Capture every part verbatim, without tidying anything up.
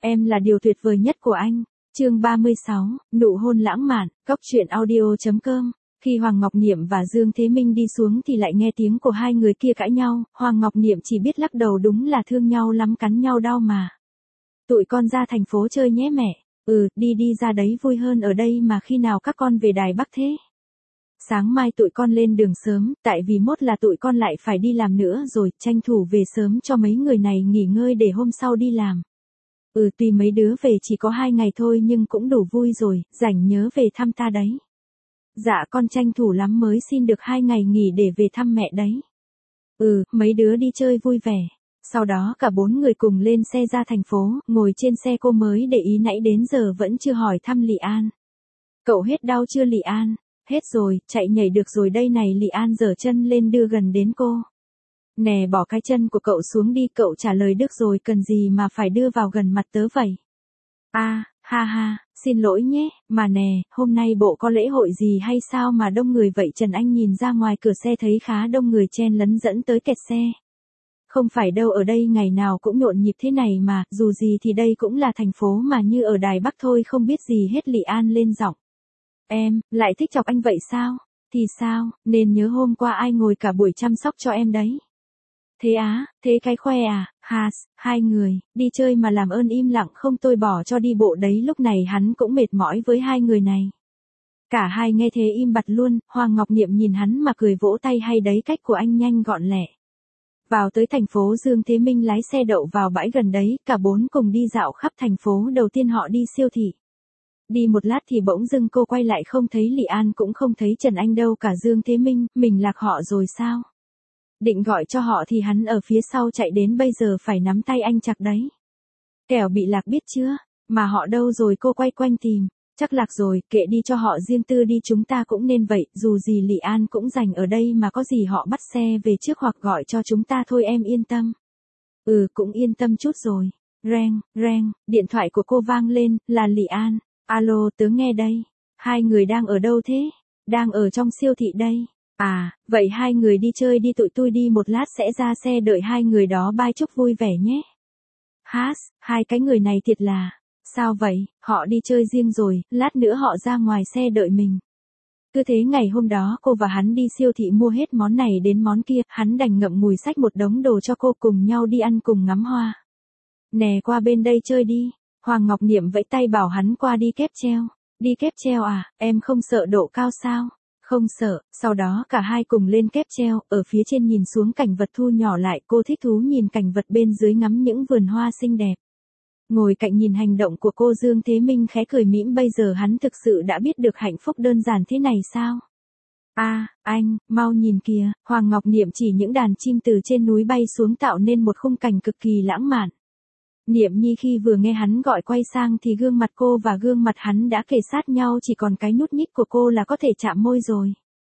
Em là điều tuyệt vời nhất của anh. Chương ba mươi sáu, nụ hôn lãng mạn, cốc truyện audio chấm com. Khi Hoàng Ngọc Niệm và Dương Thế Minh đi xuống thì lại nghe tiếng của hai người kia cãi nhau, Hoàng Ngọc Niệm chỉ biết lắc đầu, đúng là thương nhau lắm, cắn nhau đau mà. Tụi con ra thành phố chơi nhé mẹ. Ừ, đi đi ra đấy vui hơn ở đây mà, khi nào các con về Đài Bắc thế? Sáng mai tụi con lên đường sớm, tại vì mốt là tụi con lại phải đi làm nữa rồi, tranh thủ về sớm cho mấy người này nghỉ ngơi để hôm sau đi làm. Ừ, tuy mấy đứa về chỉ có hai ngày thôi nhưng cũng đủ vui rồi, rảnh nhớ về thăm ta đấy. Dạ con tranh thủ lắm mới xin được hai ngày nghỉ để về thăm mẹ đấy. Ừ, mấy đứa đi chơi vui vẻ. Sau đó cả bốn người cùng lên xe ra thành phố, ngồi trên xe cô mới để ý nãy đến giờ vẫn chưa hỏi thăm Lị An. Cậu hết đau chưa Lị An? Hết rồi, chạy nhảy được rồi đây này. Lị An giở chân lên đưa gần đến cô. Nè, bỏ cái chân của cậu xuống đi, cậu trả lời được rồi, cần gì mà phải đưa vào gần mặt tớ vậy? À, ha ha, xin lỗi nhé, mà nè, hôm nay bộ có lễ hội gì hay sao mà đông người vậy? Trần Anh nhìn ra ngoài cửa xe thấy khá đông người chen lấn dẫn tới kẹt xe. Không phải đâu, ở đây ngày nào cũng nhộn nhịp thế này mà, dù gì thì đây cũng là thành phố mà, như ở Đài Bắc thôi, không biết gì hết. Lị An lên giọng. Em, lại thích chọc anh vậy sao? Thì sao, nên nhớ hôm qua ai ngồi cả buổi chăm sóc cho em đấy. Thế á, thế cái khoe à? Hà, hai người, đi chơi mà làm ơn im lặng không tôi bỏ cho đi bộ đấy. Lúc này hắn cũng mệt mỏi với hai người này. Cả hai nghe thế im bặt luôn, Hoàng Ngọc Niệm nhìn hắn mà cười vỗ tay, hay đấy, cách của anh nhanh gọn lẹ. Vào tới thành phố, Dương Thế Minh lái xe đậu vào bãi gần đấy, cả bốn cùng đi dạo khắp thành phố. Đầu tiên họ đi siêu thị. Đi một lát thì bỗng dưng cô quay lại, không thấy Lị An cũng không thấy Trần Anh đâu cả. Dương Thế Minh, mình lạc họ rồi sao? Định gọi cho họ thì hắn ở phía sau chạy đến, bây giờ phải nắm tay anh chặt đấy. Kẻo bị lạc biết chưa? Mà họ đâu rồi? Cô quay quanh tìm. Chắc lạc rồi, kệ đi, cho họ riêng tư đi, chúng ta cũng nên vậy, dù gì Lị An cũng dành ở đây mà, có gì họ bắt xe về trước hoặc gọi cho chúng ta thôi, em yên tâm. Ừ, cũng yên tâm chút rồi. Reng, reng, điện thoại của cô vang lên, là Lị An. Alo, tớ nghe đây. Hai người đang ở đâu thế? Đang ở trong siêu thị đây. À, vậy hai người đi chơi đi, tụi tôi đi một lát sẽ ra xe đợi hai người đó, bye, chúc vui vẻ nhé. Hát, hai cái người này thiệt là, sao vậy, họ đi chơi riêng rồi, lát nữa họ ra ngoài xe đợi mình. Cứ thế ngày hôm đó cô và hắn đi siêu thị mua hết món này đến món kia, hắn đành ngậm ngùi xách một đống đồ cho cô, cùng nhau đi ăn cùng ngắm hoa. Nè, qua bên đây chơi đi. Hoàng Ngọc Niệm vẫy tay bảo hắn qua đi cáp treo. Đi cáp treo à, em không sợ độ cao sao? Không sợ. Sau đó cả hai cùng lên cáp treo, ở phía trên nhìn xuống cảnh vật thu nhỏ lại, cô thích thú nhìn cảnh vật bên dưới, ngắm những vườn hoa xinh đẹp. Ngồi cạnh nhìn hành động của cô, Dương Thế Minh khẽ cười mỉm, bây giờ hắn thực sự đã biết được hạnh phúc đơn giản thế này sao? À, anh, mau nhìn kìa. Hoàng Ngọc Niệm chỉ những đàn chim từ trên núi bay xuống, tạo nên một khung cảnh cực kỳ lãng mạn. Niệm Nhi khi vừa nghe hắn gọi quay sang thì gương mặt cô và gương mặt hắn đã kề sát nhau, chỉ còn cái nút nhích của cô là có thể chạm môi rồi.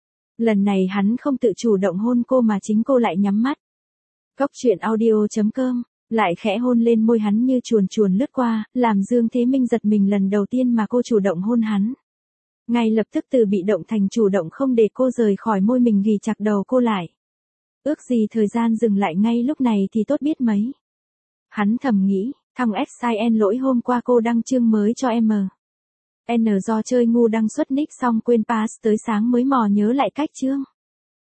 Lần này hắn không tự chủ động hôn cô mà chính cô lại nhắm mắt. Cốc truyện audio chấm com, lại khẽ hôn lên môi hắn như chuồn chuồn lướt qua, làm Dương Thế Minh giật mình, lần đầu tiên mà cô chủ động hôn hắn. Ngay lập tức từ bị động thành chủ động, không để cô rời khỏi môi mình, ghì chặt đầu cô lại. Ước gì thời gian dừng lại ngay lúc này thì tốt biết mấy. Hắn thầm nghĩ, thằng Xin lỗi hôm qua cô đăng chương mới cho em. N do chơi ngu đăng xuất nick xong quên pass, tới sáng mới mò nhớ lại cách chương.